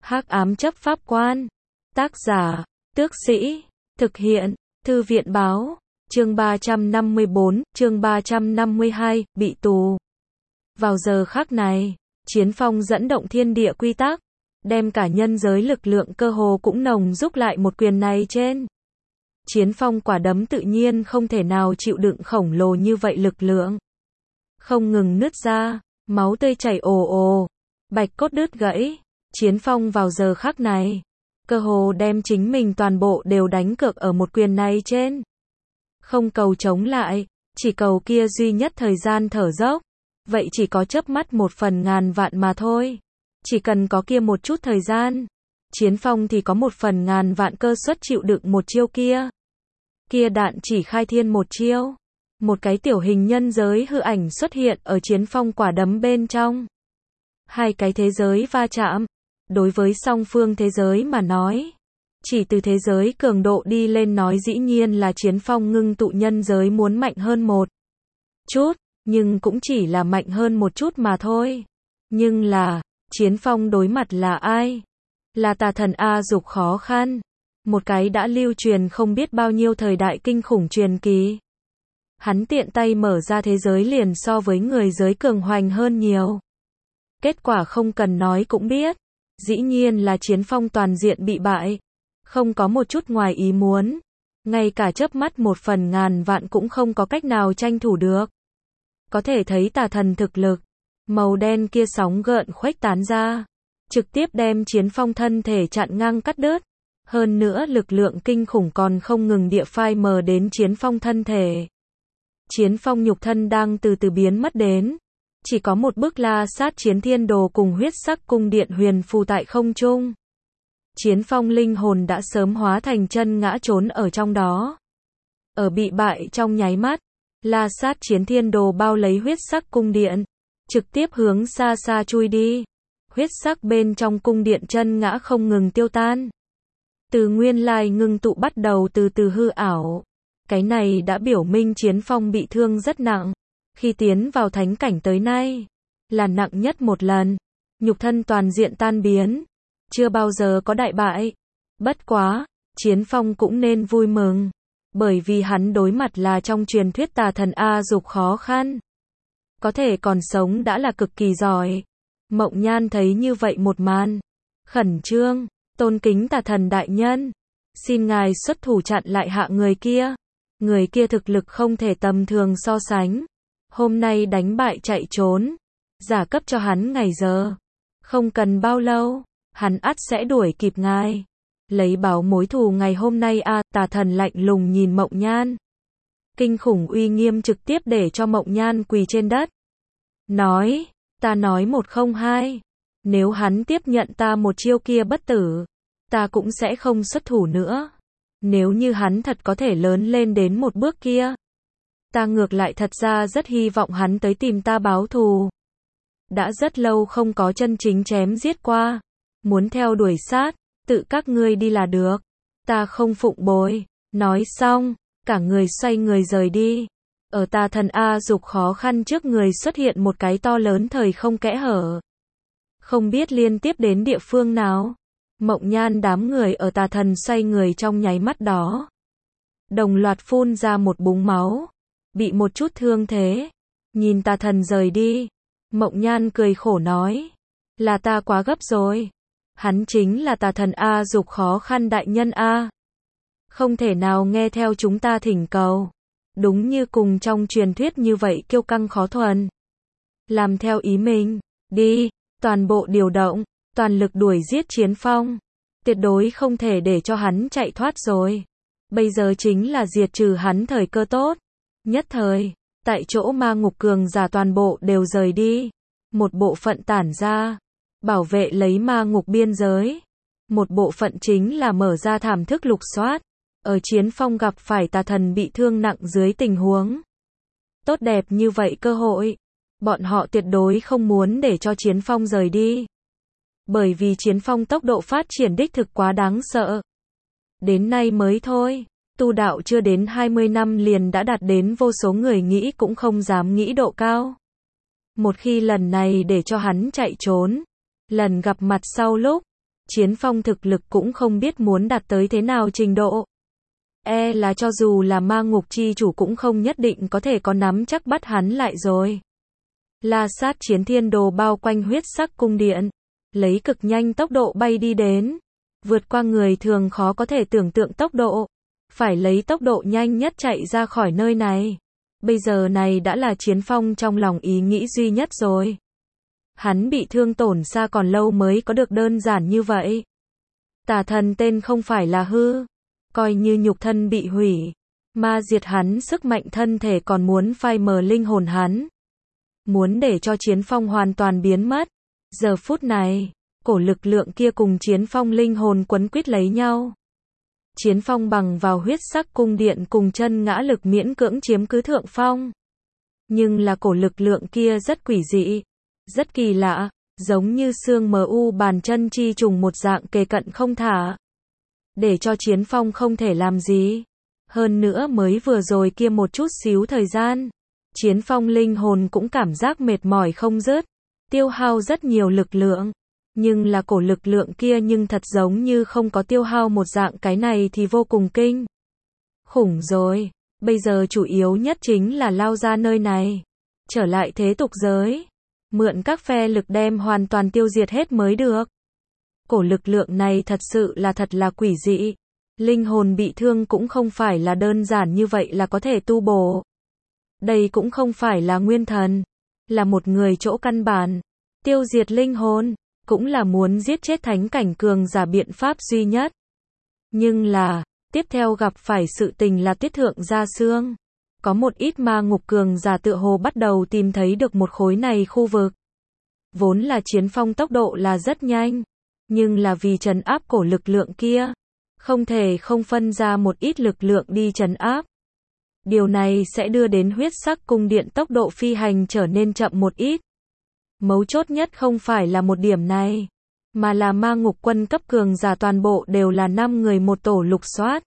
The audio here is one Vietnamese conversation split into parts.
Hắc ám chấp pháp quan. Tác giả, Tước Sĩ. Thực hiện, Thư viện báo. Chương 354, chương 352, bị tù. Vào giờ khắc này, Chiến Phong dẫn động thiên địa quy tắc, đem cả nhân giới lực lượng cơ hồ cũng nồng giúp lại một quyền này trên. Chiến Phong quả đấm tự nhiên không thể nào chịu đựng khổng lồ như vậy lực lượng. Không ngừng nứt ra, máu tươi chảy ồ ồ, bạch cốt đứt gãy. Chiến Phong vào giờ khắc này, cơ hồ đem chính mình toàn bộ đều đánh cược ở một quyền này trên. Không cầu chống lại, chỉ cầu kia duy nhất thời gian thở dốc. Vậy chỉ có chớp mắt 1/1000 mà thôi. Chỉ cần có kia một chút thời gian, Chiến Phong thì có 1/1000 cơ suất chịu đựng một chiêu kia. Kia đạn chỉ khai thiên một chiêu. Một cái tiểu hình nhân giới hư ảnh xuất hiện ở Chiến Phong quả đấm bên trong. Hai cái thế giới va chạm. Đối với song phương thế giới mà nói, chỉ từ thế giới cường độ đi lên nói dĩ nhiên là Chiến Phong ngưng tụ nhân giới muốn mạnh hơn một chút, nhưng cũng chỉ là mạnh hơn một chút mà thôi. Nhưng là, Chiến Phong đối mặt là ai? Là tà thần A Dục Khó Khăn. Một cái đã lưu truyền không biết bao nhiêu thời đại kinh khủng truyền kỳ. Hắn tiện tay mở ra thế giới liền so với người giới cường hoành hơn nhiều. Kết quả không cần nói cũng biết. Dĩ nhiên là Chiến Phong toàn diện bị bại. Không có một chút ngoài ý muốn. Ngay cả chớp mắt 1/1000 cũng không có cách nào tranh thủ được. Có thể thấy tà thần thực lực. Màu đen kia sóng gợn khuếch tán ra. Trực tiếp đem Chiến Phong thân thể chặn ngang cắt đứt. Hơn nữa lực lượng kinh khủng còn không ngừng địa phai mờ đến Chiến Phong thân thể. Chiến Phong nhục thân đang từ từ biến mất đến. Chỉ có một bức La Sát Chiến Thiên Đồ cùng huyết sắc cung điện huyền phù tại không trung. Chiến Phong linh hồn đã sớm hóa thành chân ngã trốn ở trong đó. Ở bị bại trong nháy mắt, La Sát Chiến Thiên Đồ bao lấy huyết sắc cung điện, trực tiếp hướng xa xa chui đi. Huyết sắc bên trong cung điện chân ngã không ngừng tiêu tan. Từ nguyên lai ngưng tụ bắt đầu từ từ hư ảo. Cái này đã biểu minh Chiến Phong bị thương rất nặng. Khi tiến vào thánh cảnh tới nay, là nặng nhất một lần. Nhục thân toàn diện tan biến. Chưa bao giờ có đại bại. Bất quá, Chiến Phong cũng nên vui mừng. Bởi vì hắn đối mặt là trong truyền thuyết tà thần A Dục Khó Khăn. Có thể còn sống đã là cực kỳ giỏi. Mộng Nhan thấy như vậy một màn. Khẩn trương, tôn kính tà thần đại nhân. Xin ngài xuất thủ chặn lại hạ người kia. Người kia thực lực không thể tầm thường so sánh. Hôm nay đánh bại chạy trốn. Giả cấp cho hắn ngày giờ. Không cần bao lâu, hắn ắt sẽ đuổi kịp ngài. Lấy báo mối thù ngày hôm nay tà thần lạnh lùng nhìn Mộng Nhan. Kinh khủng uy nghiêm trực tiếp để cho Mộng Nhan quỳ trên đất. Nói, ta nói 102. Nếu hắn tiếp nhận ta một chiêu kia bất tử, ta cũng sẽ không xuất thủ nữa. Nếu như hắn thật có thể lớn lên đến một bước kia, ta ngược lại thật ra rất hy vọng hắn tới tìm ta báo thù. Đã rất lâu không có chân chính chém giết qua. Muốn theo đuổi sát, tự các ngươi đi là được. Ta không phụng bồi. Nói xong, cả người xoay người rời đi. Ở tà thần A Dục Khó Khăn trước người xuất hiện một cái to lớn thời không kẽ hở. Không biết liên tiếp đến địa phương nào. Mộng Nhan đám người ở tà thần xoay người trong nháy mắt đó. Đồng loạt phun ra một búng máu. Bị một chút thương thế. Nhìn tà thần rời đi. Mộng Nhan cười khổ nói. Là ta quá gấp rồi. Hắn chính là tà thần A Dục Khó Khăn đại nhân A. Không thể nào nghe theo chúng ta thỉnh cầu. Đúng như cùng trong truyền thuyết như vậy kiêu căng khó thuần. Làm theo ý mình. Đi, toàn bộ điều động, toàn lực đuổi giết Chiến Phong. Tuyệt đối không thể để cho hắn chạy thoát rồi. Bây giờ chính là diệt trừ hắn thời cơ tốt. Nhất thời, tại chỗ ma ngục cường giả toàn bộ đều rời đi. Một bộ phận tản ra, bảo vệ lấy ma ngục biên giới. Một bộ phận chính là mở ra thảm thức lục soát. Ở Chiến Phong gặp phải tà thần bị thương nặng dưới tình huống tốt đẹp như vậy cơ hội. Bọn họ tuyệt đối không muốn để cho Chiến Phong rời đi. Bởi vì Chiến Phong tốc độ phát triển đích thực quá đáng sợ. Đến nay mới thôi. Tu đạo chưa đến 20 năm liền đã đạt đến vô số người nghĩ cũng không dám nghĩ độ cao. Một khi lần này để cho hắn chạy trốn, lần gặp mặt sau lúc, Chiến Phong thực lực cũng không biết muốn đạt tới thế nào trình độ. Là cho dù là ma ngục chi chủ cũng không nhất định có thể có nắm chắc bắt hắn lại rồi. La sát chiến thiên đồ bao quanh huyết sắc cung điện, lấy cực nhanh tốc độ bay đi đến, vượt qua người thường khó có thể tưởng tượng tốc độ, phải lấy tốc độ nhanh nhất chạy ra khỏi nơi này. Bây giờ này đã là Chiến Phong trong lòng ý nghĩ duy nhất rồi. Hắn bị thương tổn xa còn lâu mới có được đơn giản như vậy. Tà thần tên không phải là hư, coi như nhục thân bị hủy, ma diệt hắn sức mạnh thân thể còn muốn phai mờ linh hồn hắn. Muốn để cho Chiến Phong hoàn toàn biến mất. Giờ phút này, cổ lực lượng kia cùng Chiến Phong linh hồn quấn quýt lấy nhau. Chiến Phong bằng vào huyết sắc cung điện cùng chân ngã lực miễn cưỡng chiếm cứ thượng phong. Nhưng là cổ lực lượng kia rất quỷ dị, rất kỳ lạ, giống như xương mu bàn chân chi trùng một dạng kề cận không thả. Để cho Chiến Phong không thể làm gì. Hơn nữa mới vừa rồi kia một chút xíu thời gian, Chiến Phong linh hồn cũng cảm giác mệt mỏi không dứt, tiêu hao rất nhiều lực lượng. Nhưng là cổ lực lượng kia nhưng thật giống như không có tiêu hao một dạng, cái này thì vô cùng kinh khủng rồi. Bây giờ chủ yếu nhất chính là lao ra nơi này, trở lại thế tục giới, mượn các phe lực đem hoàn toàn tiêu diệt hết mới được. Cổ lực lượng này thật là quỷ dị. Linh hồn bị thương cũng không phải là đơn giản như vậy là có thể tu bổ. Đây cũng không phải là nguyên thần, là một người chỗ căn bản. Tiêu diệt linh hồn, cũng là muốn giết chết thánh cảnh cường giả biện pháp duy nhất. Nhưng là, tiếp theo gặp phải sự tình là Tuyết Thượng Gia Xương. Có một ít ma ngục cường giả tựa hồ bắt đầu tìm thấy được một khối này khu vực. Vốn là Chiến Phong tốc độ là rất nhanh, nhưng là vì trấn áp cổ lực lượng kia, không thể không phân ra một ít lực lượng đi trấn áp. Điều này sẽ đưa đến huyết sắc cung điện tốc độ phi hành trở nên chậm một ít. Mấu chốt nhất không phải là một điểm này, mà là ma ngục quân cấp cường giả toàn bộ đều là 5 người một tổ lục soát.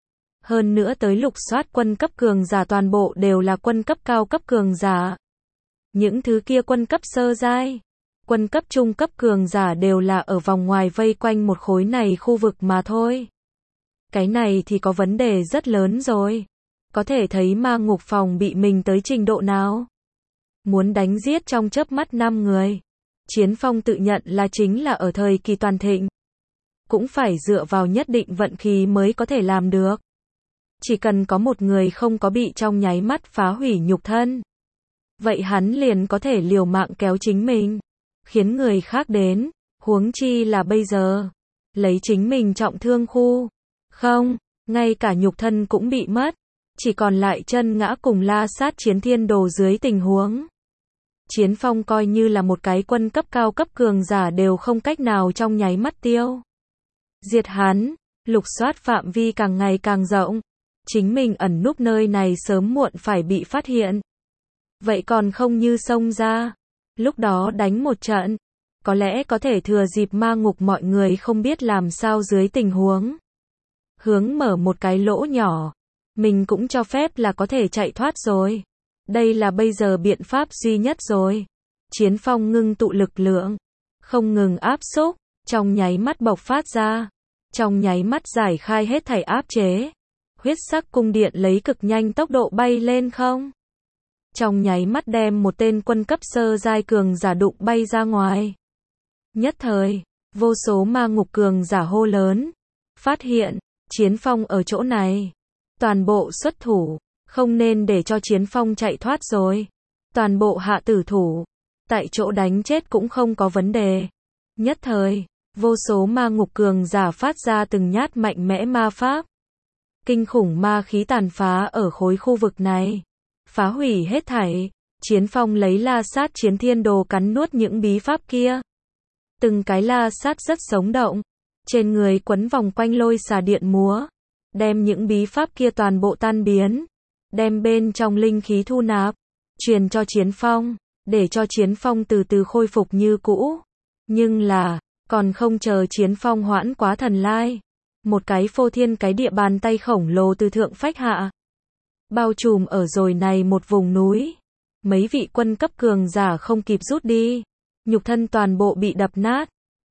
Hơn nữa tới lục soát quân cấp cường giả toàn bộ đều là quân cấp cao cấp cường giả. Những thứ kia quân cấp sơ giai, quân cấp trung cấp cường giả đều là ở vòng ngoài vây quanh một khối này khu vực mà thôi. Cái này thì có vấn đề rất lớn rồi. Có thể thấy ma ngục phòng bị mình tới trình độ nào. Muốn đánh giết trong chớp mắt 5 người. Chiến Phong tự nhận là chính là ở thời kỳ toàn thịnh. Cũng phải dựa vào nhất định vận khí mới có thể làm được. Chỉ cần có một người không có bị trong nháy mắt phá hủy nhục thân, vậy hắn liền có thể liều mạng kéo chính mình, khiến người khác đến, huống chi là bây giờ, lấy chính mình trọng thương khu. Không, ngay cả nhục thân cũng bị mất, chỉ còn lại chân ngã cùng la sát chiến thiên đồ dưới tình huống. Chiến Phong coi như là một cái quân cấp cao cấp cường giả đều không cách nào trong nháy mắt tiêu diệt hắn, lục soát phạm vi càng ngày càng rộng. Chính mình ẩn núp nơi này sớm muộn phải bị phát hiện. Vậy còn không như xông ra, lúc đó đánh một trận, có lẽ có thể thừa dịp ma ngục mọi người không biết làm sao dưới tình huống. Hướng mở một cái lỗ nhỏ, mình cũng cho phép là có thể chạy thoát rồi. Đây là bây giờ biện pháp duy nhất rồi. Chiến Phong ngưng tụ lực lượng, không ngừng áp xúc, trong nháy mắt bộc phát ra, trong nháy mắt giải khai hết thảy áp chế. Huyết sắc cung điện lấy cực nhanh tốc độ bay lên không. Trong nháy mắt đem một tên quân cấp sơ giai cường giả đụng bay ra ngoài. Nhất thời, vô số ma ngục cường giả hô lớn. Phát hiện, Chiến Phong ở chỗ này. Toàn bộ xuất thủ, không nên để cho Chiến Phong chạy thoát rồi. Toàn bộ hạ tử thủ, tại chỗ đánh chết cũng không có vấn đề. Nhất thời, vô số ma ngục cường giả phát ra từng nhát mạnh mẽ ma pháp. Kinh khủng ma khí tàn phá ở khối khu vực này, phá hủy hết thảy. Chiến Phong lấy la sát chiến thiên đồ cắn nuốt những bí pháp kia. Từng cái la sát rất sống động, trên người quấn vòng quanh lôi xà điện múa, đem những bí pháp kia toàn bộ tan biến, đem bên trong linh khí thu nạp, truyền cho Chiến Phong, để cho Chiến Phong từ từ khôi phục như cũ. Nhưng là, còn không chờ Chiến Phong hoãn quá thần lai, một cái phô thiên cái địa bàn tay khổng lồ từ thượng phách hạ, bao trùm ở rồi này một vùng núi. Mấy vị quân cấp cường giả không kịp rút đi, nhục thân toàn bộ bị đập nát,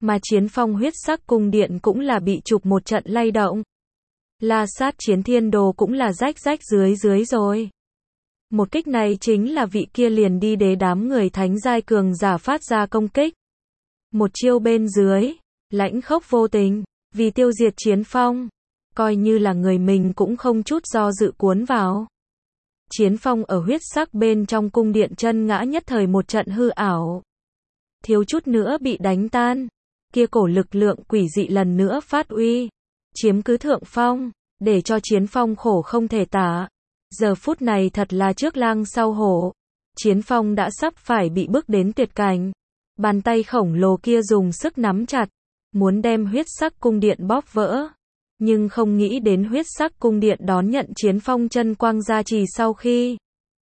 Mà Chiến Phong huyết sắc cung điện cũng là bị chụp một trận lay động. La Sát Chiến Thiên Đồ cũng là rách rách dưới dưới rồi. Một kích này chính là vị kia liền đi đế đám người thánh giai cường giả phát ra công kích. Một chiêu bên dưới, lãnh khốc vô tình, vì tiêu diệt Chiến Phong, coi như là người mình cũng không chút do dự cuốn vào. Chiến Phong ở huyết sắc bên trong cung điện chân ngã nhất thời một trận hư ảo. Thiếu chút nữa bị đánh tan, kia cổ lực lượng quỷ dị lần nữa phát uy, chiếm cứ thượng phong, để cho Chiến Phong khổ không thể tả. Giờ phút này thật là trước lang sau hổ. Chiến Phong đã sắp phải bị bước đến tuyệt cảnh. Bàn tay khổng lồ kia dùng sức nắm chặt, muốn đem huyết sắc cung điện bóp vỡ. Nhưng không nghĩ đến huyết sắc cung điện đón nhận Chiến Phong chân quang gia trì sau khi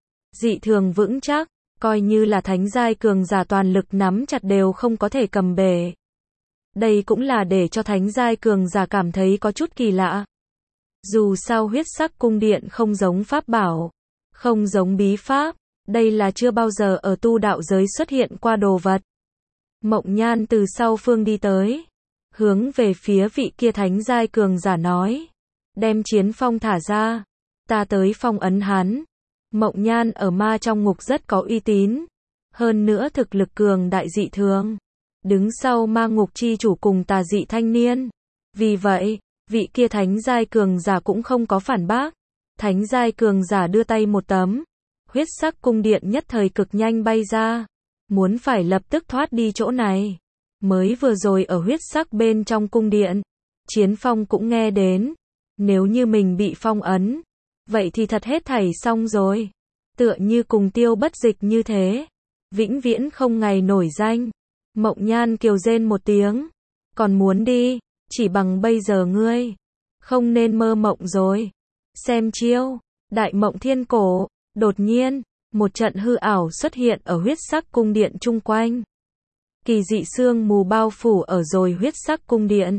dị thường vững chắc, coi như là thánh giai cường giả toàn lực nắm chặt đều không có thể cầm bể. Đây cũng là để cho thánh giai cường giả cảm thấy có chút kỳ lạ. Dù sao huyết sắc cung điện không giống pháp bảo, không giống bí pháp, đây là chưa bao giờ ở tu đạo giới xuất hiện qua đồ vật. Mộng Nhan từ sau phương đi tới, hướng về phía vị kia thánh giai cường giả nói, đem Chiến Phong thả ra, ta tới phong ấn hắn. Mộng Nhan ở ma trong ngục rất có uy tín, hơn nữa thực lực cường đại dị thường, đứng sau ma ngục chi chủ cùng tà dị thanh niên. Vì vậy, vị kia thánh giai cường giả cũng không có phản bác. Thánh giai cường giả đưa tay một tấm, huyết sắc cung điện nhất thời cực nhanh bay ra, muốn phải lập tức thoát đi chỗ này. Mới vừa rồi ở huyết sắc bên trong cung điện, Chiến Phong cũng nghe đến, nếu như mình bị phong ấn, vậy thì thật hết thảy xong rồi. Tựa như cùng Tiêu Bất Dịch như thế, vĩnh viễn không ngày nổi danh. Mộng Nhan kiều rên một tiếng, còn muốn đi, chỉ bằng bây giờ ngươi, không nên mơ mộng rồi. Xem chiêu, Đại Mộng Thiên Cổ. Đột nhiên, một trận hư ảo xuất hiện ở huyết sắc cung điện chung quanh. Kỳ dị sương mù bao phủ ở rồi huyết sắc cung điện.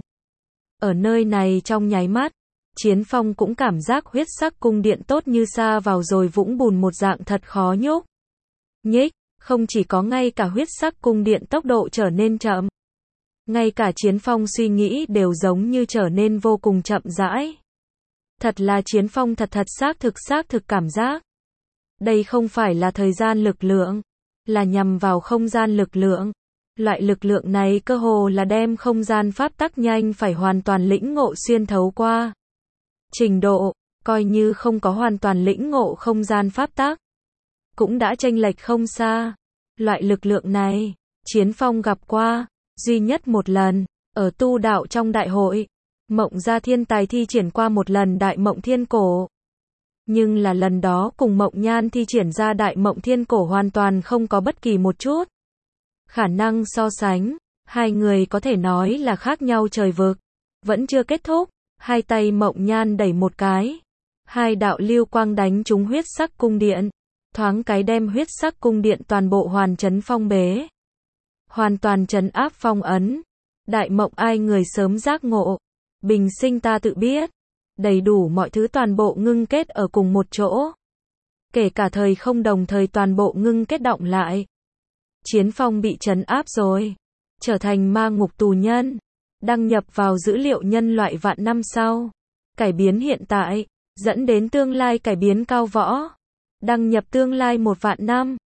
Ở nơi này trong nháy mắt, Chiến Phong cũng cảm giác huyết sắc cung điện tốt như sa vào rồi vũng bùn một dạng thật khó nhúc nhích. Không chỉ có ngay cả huyết sắc cung điện tốc độ trở nên chậm, ngay cả Chiến Phong suy nghĩ đều giống như trở nên vô cùng chậm rãi. Thật là Chiến Phong thật xác thực cảm giác. Đây không phải là thời gian lực lượng, là nhằm vào không gian lực lượng. Loại lực lượng này cơ hồ là đem không gian pháp tắc nhanh phải hoàn toàn lĩnh ngộ xuyên thấu qua. Trình độ, coi như không có hoàn toàn lĩnh ngộ không gian pháp tắc, cũng đã chênh lệch không xa. Loại lực lượng này, Chiến Phong gặp qua, duy nhất một lần, ở tu đạo trong đại hội, Mộng Gia Thiên Tài thi triển qua một lần Đại Mộng Thiên Cổ. Nhưng là lần đó cùng Mộng Nhan thi triển ra Đại Mộng Thiên Cổ hoàn toàn không có bất kỳ một chút khả năng so sánh, hai người có thể nói là khác nhau trời vực. Vẫn chưa kết thúc, hai tay Mộng Nhan đẩy một cái, hai đạo lưu quang đánh trúng huyết sắc cung điện, thoáng cái đem huyết sắc cung điện toàn bộ hoàn trấn phong bế, hoàn toàn trấn áp phong ấn. Đại Mộng ai người sớm giác ngộ, bình sinh ta tự biết, đầy đủ mọi thứ toàn bộ ngưng kết ở cùng một chỗ, kể cả thời không đồng thời toàn bộ ngưng kết động lại. Chiến Phong bị trấn áp rồi, trở thành ma ngục tù nhân, đăng nhập vào dữ liệu nhân loại vạn năm sau, cải biến hiện tại, dẫn đến tương lai cải biến cao võ, đăng nhập tương lai 1 vạn năm.